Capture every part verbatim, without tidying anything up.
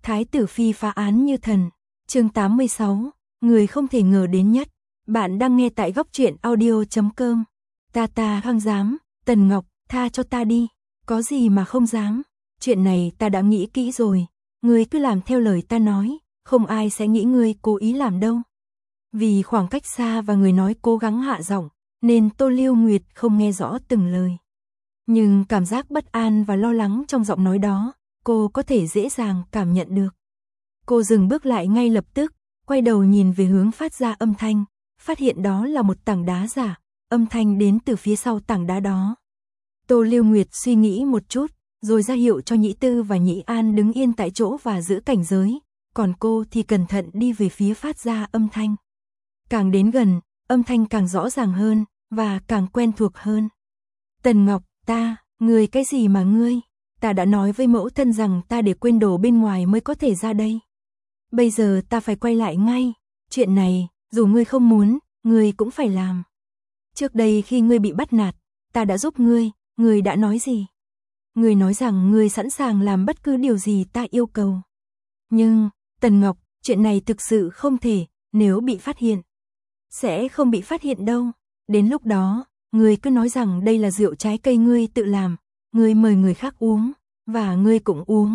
Thái tử phi phá án như thần. Chương tám mươi sáu, người không thể ngờ đến nhất. Bạn đang nghe tại góc truyện audio chấm com. Ta ta không dám, Tần Ngọc, tha cho ta đi. Có gì mà không dám? Chuyện này ta đã nghĩ kỹ rồi, ngươi cứ làm theo lời ta nói, không ai sẽ nghĩ ngươi cố ý làm đâu. Vì khoảng cách xa và người nói cố gắng hạ giọng, nên Tô Lưu Nguyệt không nghe rõ từng lời. Nhưng cảm giác bất an và lo lắng trong giọng nói đó, cô có thể dễ dàng cảm nhận được. Cô dừng bước lại ngay lập tức, quay đầu nhìn về hướng phát ra âm thanh, phát hiện đó là một tảng đá giả, âm thanh đến từ phía sau tảng đá đó. Tô Lưu Nguyệt suy nghĩ một chút, rồi ra hiệu cho Nhĩ Tư và Nhĩ An đứng yên tại chỗ và giữ cảnh giới, còn cô thì cẩn thận đi về phía phát ra âm thanh. Càng đến gần, âm thanh càng rõ ràng hơn, và càng quen thuộc hơn. Tần Ngọc, ta, ngươi cái gì mà ngươi? Ta đã nói với mẫu thân rằng ta để quên đồ bên ngoài mới có thể ra đây. Bây giờ ta phải quay lại ngay, chuyện này, dù ngươi không muốn, ngươi cũng phải làm. Trước đây khi ngươi bị bắt nạt, ta đã giúp ngươi, ngươi đã nói gì? Ngươi nói rằng ngươi sẵn sàng làm bất cứ điều gì ta yêu cầu. Nhưng, Tần Ngọc, chuyện này thực sự không thể, nếu bị phát hiện. Sẽ không bị phát hiện đâu, đến lúc đó, ngươi cứ nói rằng đây là rượu trái cây ngươi tự làm, ngươi mời người khác uống, và ngươi cũng uống.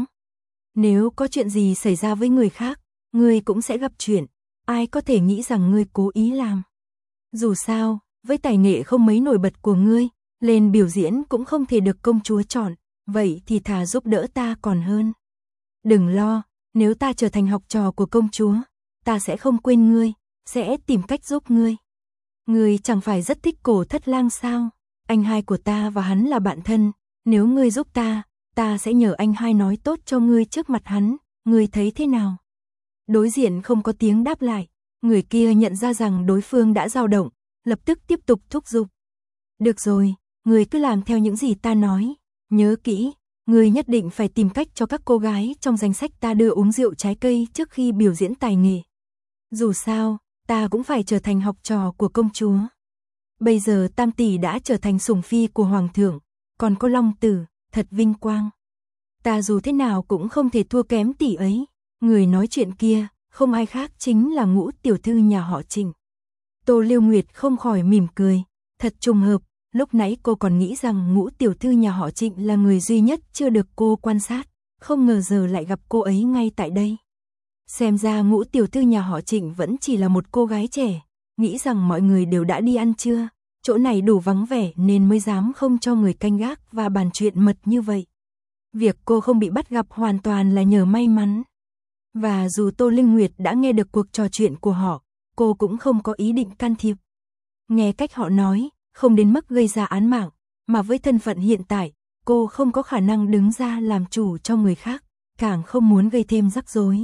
Nếu có chuyện gì xảy ra với người khác, ngươi cũng sẽ gặp chuyện, ai có thể nghĩ rằng ngươi cố ý làm. Dù sao, với tài nghệ không mấy nổi bật của ngươi, lên biểu diễn cũng không thể được công chúa chọn, vậy thì thà giúp đỡ ta còn hơn. Đừng lo, nếu ta trở thành học trò của công chúa, ta sẽ không quên ngươi, sẽ tìm cách giúp ngươi. Ngươi chẳng phải rất thích Cổ Thất Lang sao? Anh hai của ta và hắn là bạn thân, nếu ngươi giúp ta, ta sẽ nhờ anh hai nói tốt cho ngươi trước mặt hắn, ngươi thấy thế nào? Đối diện không có tiếng đáp lại, người kia nhận ra rằng đối phương đã dao động, lập tức tiếp tục thúc giục. Được rồi, ngươi cứ làm theo những gì ta nói, nhớ kỹ, ngươi nhất định phải tìm cách cho các cô gái trong danh sách ta đưa uống rượu trái cây trước khi biểu diễn tài nghệ. Dù sao, ta cũng phải trở thành học trò của công chúa. Bây giờ Tam tỷ đã trở thành sủng phi của hoàng thượng, còn có Long tử, thật vinh quang. Ta dù thế nào cũng không thể thua kém tỷ ấy. Người nói chuyện kia, không ai khác chính là Ngũ tiểu thư nhà họ Trịnh. Tô Lưu Nguyệt không khỏi mỉm cười, thật trùng hợp, lúc nãy cô còn nghĩ rằng Ngũ tiểu thư nhà họ Trịnh là người duy nhất chưa được cô quan sát, không ngờ giờ lại gặp cô ấy ngay tại đây. Xem ra Ngũ tiểu thư nhà họ Trịnh vẫn chỉ là một cô gái trẻ, nghĩ rằng mọi người đều đã đi ăn trưa, chỗ này đủ vắng vẻ nên mới dám không cho người canh gác và bàn chuyện mật như vậy. Việc cô không bị bắt gặp hoàn toàn là nhờ may mắn. Và dù Tô Linh Nguyệt đã nghe được cuộc trò chuyện của họ, cô cũng không có ý định can thiệp. Nghe cách họ nói, không đến mức gây ra án mạng, mà với thân phận hiện tại, cô không có khả năng đứng ra làm chủ cho người khác, càng không muốn gây thêm rắc rối.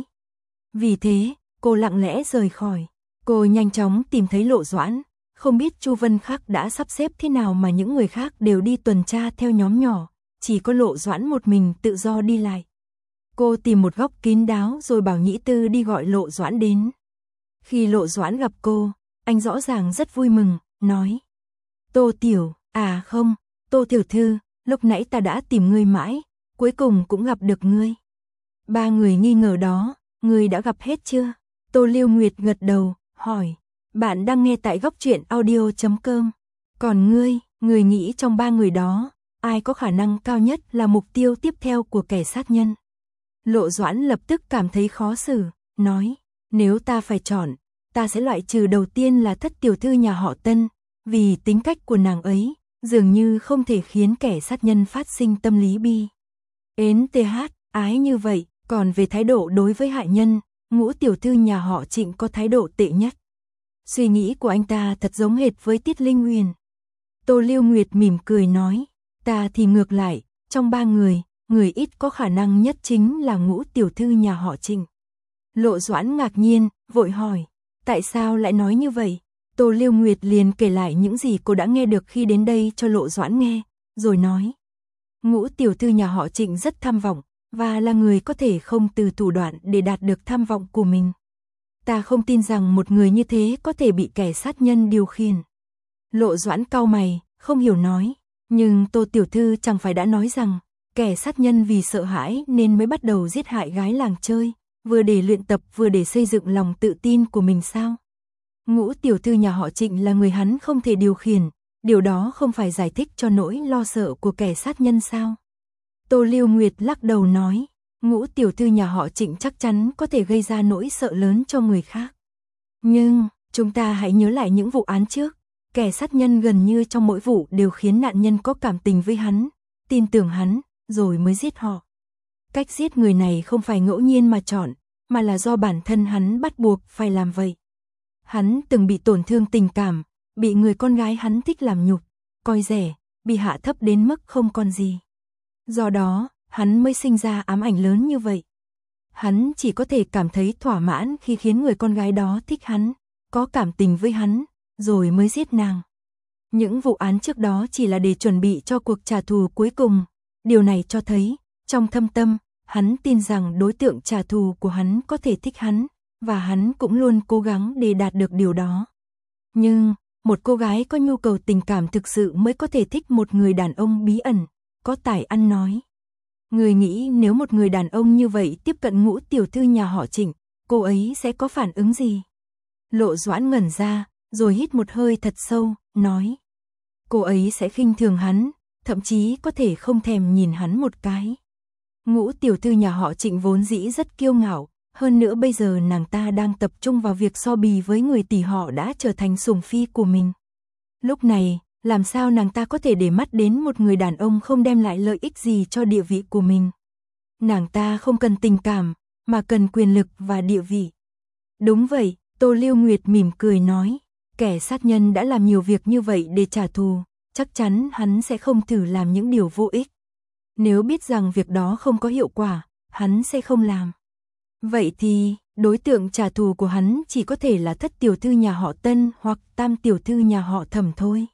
Vì thế, cô lặng lẽ rời khỏi. Cô nhanh chóng tìm thấy Lộ Doãn, không biết Chu Vân Khắc đã sắp xếp thế nào mà những người khác đều đi tuần tra theo nhóm nhỏ, chỉ có Lộ Doãn một mình tự do đi lại. Cô tìm một góc kín đáo rồi bảo Nhĩ Tư đi gọi Lộ Doãn đến. Khi Lộ Doãn gặp cô, anh rõ ràng rất vui mừng, nói: Tô Tiểu, à không, Tô Tiểu Thư, lúc nãy ta đã tìm ngươi mãi, cuối cùng cũng gặp được ngươi. Ba người nghi ngờ đó, ngươi đã gặp hết chưa? Tô Lưu Nguyệt gật đầu, hỏi: Bạn đang nghe tại góc truyện audio chấm com. Còn ngươi, ngươi nghĩ trong ba người đó, ai có khả năng cao nhất là mục tiêu tiếp theo của kẻ sát nhân? Lộ Doãn lập tức cảm thấy khó xử, nói: Nếu ta phải chọn, ta sẽ loại trừ đầu tiên là Thất tiểu thư nhà họ Tân, vì tính cách của nàng ấy, dường như không thể khiến kẻ sát nhân phát sinh tâm lý bi. Ến th, ái như vậy, còn về thái độ đối với hại nhân, Ngũ tiểu thư nhà họ Trịnh có thái độ tệ nhất. Suy nghĩ của anh ta thật giống hệt với Tiết Linh Huyền. Tô Lưu Nguyệt mỉm cười nói: Ta thì ngược lại, trong ba người, người ít có khả năng nhất chính là Ngũ tiểu thư nhà họ Trịnh. Lộ Doãn ngạc nhiên, vội hỏi: Tại sao lại nói như vậy? Tô Lưu Nguyệt liền kể lại những gì cô đã nghe được khi đến đây cho Lộ Doãn nghe, rồi nói: Ngũ tiểu thư nhà họ Trịnh rất tham vọng, và là người có thể không từ thủ đoạn để đạt được tham vọng của mình. Ta không tin rằng một người như thế có thể bị kẻ sát nhân điều khiển. Lộ Doãn cau mày, không hiểu nói: Nhưng Tô tiểu thư chẳng phải đã nói rằng Kẻ sát nhân vì sợ hãi nên mới bắt đầu giết hại gái làng chơi, vừa để luyện tập vừa để xây dựng lòng tự tin của mình sao? Ngũ tiểu thư nhà họ Trịnh là người hắn không thể điều khiển, điều đó không phải giải thích cho nỗi lo sợ của kẻ sát nhân sao? Tô Lưu Nguyệt lắc đầu nói, Ngũ tiểu thư nhà họ Trịnh chắc chắn có thể gây ra nỗi sợ lớn cho người khác. Nhưng, chúng ta hãy nhớ lại những vụ án trước, kẻ sát nhân gần như trong mỗi vụ đều khiến nạn nhân có cảm tình với hắn, tin tưởng hắn, rồi mới giết họ. Cách giết người này không phải ngẫu nhiên mà chọn, mà là do bản thân hắn bắt buộc phải làm vậy. Hắn từng bị tổn thương tình cảm, bị người con gái hắn thích làm nhục, coi rẻ, bị hạ thấp đến mức không còn gì. Do đó, hắn mới sinh ra ám ảnh lớn như vậy. Hắn chỉ có thể cảm thấy thỏa mãn khi khiến người con gái đó thích hắn, có cảm tình với hắn, rồi mới giết nàng. Những vụ án trước đó chỉ là để chuẩn bị cho cuộc trả thù cuối cùng. Điều này cho thấy, trong thâm tâm, hắn tin rằng đối tượng trả thù của hắn có thể thích hắn, và hắn cũng luôn cố gắng để đạt được điều đó. Nhưng, một cô gái có nhu cầu tình cảm thực sự mới có thể thích một người đàn ông bí ẩn, có tài ăn nói. Người nghĩ nếu một người đàn ông như vậy tiếp cận Ngũ tiểu thư nhà họ Trịnh, cô ấy sẽ có phản ứng gì? Lộ Doãn ngẩn ra, rồi hít một hơi thật sâu, nói. Cô ấy sẽ khinh thường hắn, thậm chí có thể không thèm nhìn hắn một cái. Ngũ tiểu thư nhà họ Trịnh vốn dĩ rất kiêu ngạo, hơn nữa bây giờ nàng ta đang tập trung vào việc so bì với người tỷ họ đã trở thành sủng phi của mình. Lúc này, làm sao nàng ta có thể để mắt đến một người đàn ông không đem lại lợi ích gì cho địa vị của mình? Nàng ta không cần tình cảm, mà cần quyền lực và địa vị. Đúng vậy, Tô Lưu Nguyệt mỉm cười nói, kẻ sát nhân đã làm nhiều việc như vậy để trả thù, chắc chắn hắn sẽ không thử làm những điều vô ích. Nếu biết rằng việc đó không có hiệu quả, hắn sẽ không làm. Vậy thì, đối tượng trả thù của hắn chỉ có thể là thất tiểu thư nhà họ Tân hoặc tam tiểu thư nhà họ Thẩm thôi.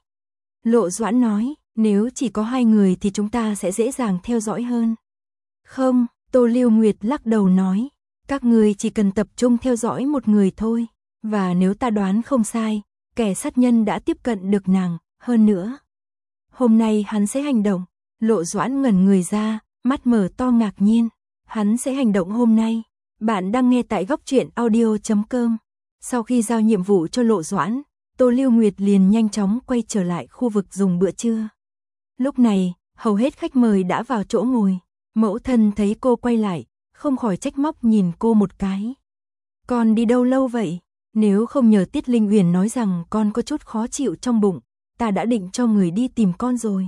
Lộ Doãn nói, nếu chỉ có hai người thì chúng ta sẽ dễ dàng theo dõi hơn. Không, Tô Lưu Nguyệt lắc đầu nói, các người chỉ cần tập trung theo dõi một người thôi, và nếu ta đoán không sai, kẻ sát nhân đã tiếp cận được nàng, hơn nữa. Hôm nay hắn sẽ hành động. Lộ Doãn ngẩn người ra, mắt mở to ngạc nhiên, hắn sẽ hành động hôm nay. Bạn đang nghe tại góc truyện audio chấm com. Sau khi giao nhiệm vụ cho Lộ Doãn, Tô Lưu Nguyệt liền nhanh chóng quay trở lại khu vực dùng bữa trưa. Lúc này, hầu hết khách mời đã vào chỗ ngồi. Mẫu thân thấy cô quay lại, không khỏi trách móc nhìn cô một cái. Con đi đâu lâu vậy? Nếu không nhờ Tiết Linh Uyển nói rằng con có chút khó chịu trong bụng, ta đã định cho người đi tìm con rồi.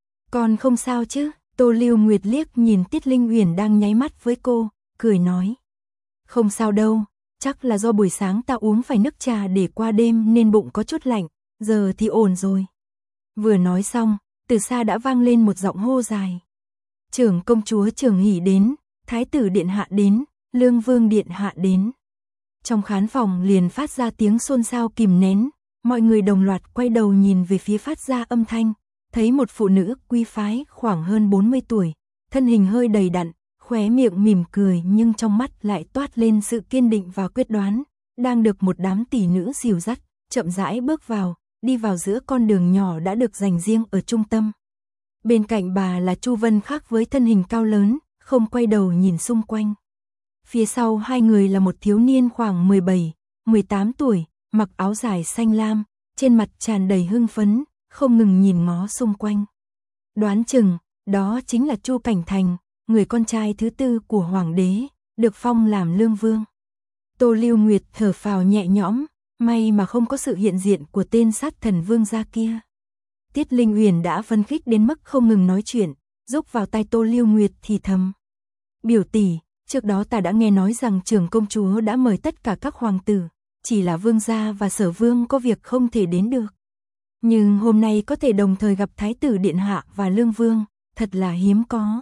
Con không sao chứ? Tô Lưu Nguyệt liếc nhìn Tiết Linh Uyển đang nháy mắt với cô, cười nói. Không sao đâu, chắc là do buổi sáng ta uống phải nước trà để qua đêm nên bụng có chút lạnh, giờ thì ổn rồi. Vừa nói xong, từ xa đã vang lên một giọng hô dài. Trưởng công chúa Trường Hỷ đến, thái tử điện hạ đến, lương vương điện hạ đến. Trong khán phòng liền phát ra tiếng xôn xao kìm nén, mọi người đồng loạt quay đầu nhìn về phía phát ra âm thanh, thấy một phụ nữ quý phái khoảng hơn bốn mươi tuổi, thân hình hơi đầy đặn, khóe miệng mỉm cười nhưng trong mắt lại toát lên sự kiên định và quyết đoán, đang được một đám tỷ nữ dìu dắt, chậm rãi bước vào, đi vào giữa con đường nhỏ đã được dành riêng ở trung tâm. Bên cạnh bà là Chu Vân khác với thân hình cao lớn, không quay đầu nhìn xung quanh. Phía sau hai người là một thiếu niên khoảng mười bảy, mười tám tuổi, mặc áo dài xanh lam, trên mặt tràn đầy hưng phấn, không ngừng nhìn ngó xung quanh. Đoán chừng, đó chính là Chu Cảnh Thành, người con trai thứ tư của hoàng đế, được phong làm lương vương. Tô Lưu Nguyệt thở phào nhẹ nhõm, may mà không có sự hiện diện của tên sát thần vương gia kia. Tiết Linh Uyển đã phấn khích đến mức không ngừng nói chuyện, rúc vào tai Tô Lưu Nguyệt thì thầm. Biểu tỷ, trước đó ta đã nghe nói rằng trưởng công chúa đã mời tất cả các hoàng tử, chỉ là vương gia và sở vương có việc không thể đến được. Nhưng hôm nay có thể đồng thời gặp thái tử điện hạ và lương vương, thật là hiếm có.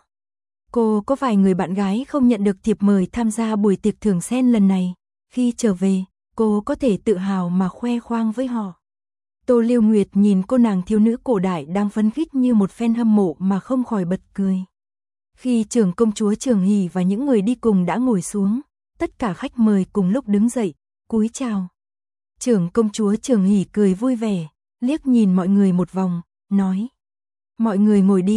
Cô có vài người bạn gái không nhận được thiệp mời tham gia buổi tiệc thưởng sen lần này, khi trở về, cô có thể tự hào mà khoe khoang với họ. Tô Lưu Nguyệt nhìn cô nàng thiếu nữ cổ đại đang phấn khích như một fan hâm mộ mà không khỏi bật cười. Khi trưởng công chúa Trường Hỷ và những người đi cùng đã ngồi xuống, tất cả khách mời cùng lúc đứng dậy, cúi chào. Trưởng công chúa Trường Hỷ cười vui vẻ, liếc nhìn mọi người một vòng, nói. Mọi người ngồi đi,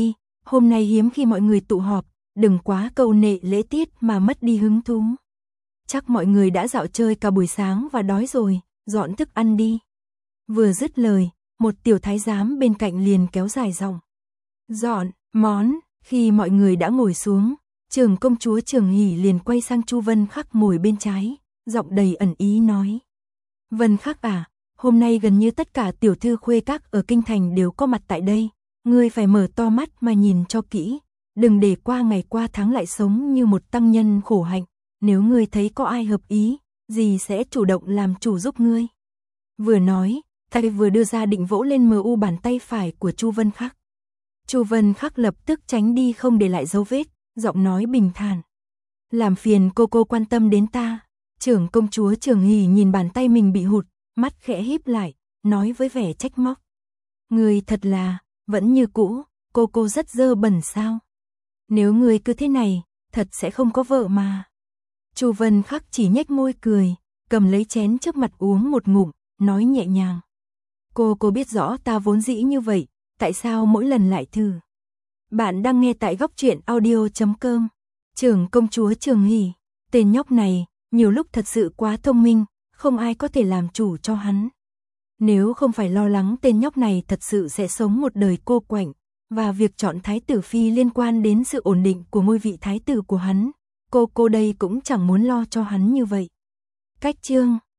Hôm nay hiếm khi mọi người tụ họp, đừng quá câu nệ lễ tiết mà mất đi hứng thú. Chắc mọi người đã dạo chơi cả buổi sáng và đói rồi, dọn thức ăn đi. Vừa dứt lời, một tiểu thái giám bên cạnh liền kéo dài giọng. Dọn, món, khi mọi người đã ngồi xuống, trưởng công chúa Trường Hỷ liền quay sang Chu Vân Khắc ngồi bên trái, giọng đầy ẩn ý nói. Vân Khắc à, hôm nay gần như tất cả tiểu thư khuê các ở kinh thành đều có mặt tại đây, ngươi phải mở to mắt mà nhìn cho kỹ, đừng để qua ngày qua tháng lại sống như một tăng nhân khổ hạnh, nếu ngươi thấy có ai hợp ý, dì sẽ chủ động làm chủ giúp ngươi. Vừa nói, tay vừa đưa ra định vỗ lên mờ u bàn tay phải của Chu Vân Khắc. Chu Vân Khắc lập tức tránh đi không để lại dấu vết, giọng nói bình thản. Làm phiền cô cô quan tâm đến ta. Trưởng công chúa Trường Hỷ nhìn bàn tay mình bị hụt, mắt khẽ híp lại, nói với vẻ trách móc. Người thật là, vẫn như cũ, cô cô rất dơ bẩn sao? Nếu người cứ thế này, thật sẽ không có vợ mà. Chu Vân Khắc chỉ nhếch môi cười, cầm lấy chén trước mặt uống một ngụm, nói nhẹ nhàng. Cô cô biết rõ ta vốn dĩ như vậy, tại sao mỗi lần lại thử? Bạn đang nghe tại góc truyện audio chấm com. Trưởng công chúa Trường Hỷ, tên nhóc này, nhiều lúc thật sự quá thông minh, không ai có thể làm chủ cho hắn. Nếu không phải lo lắng tên nhóc này thật sự sẽ sống một đời cô quạnh, và việc chọn thái tử phi liên quan đến sự ổn định của ngôi vị thái tử của hắn, cô cô đây cũng chẳng muốn lo cho hắn như vậy. Cách chương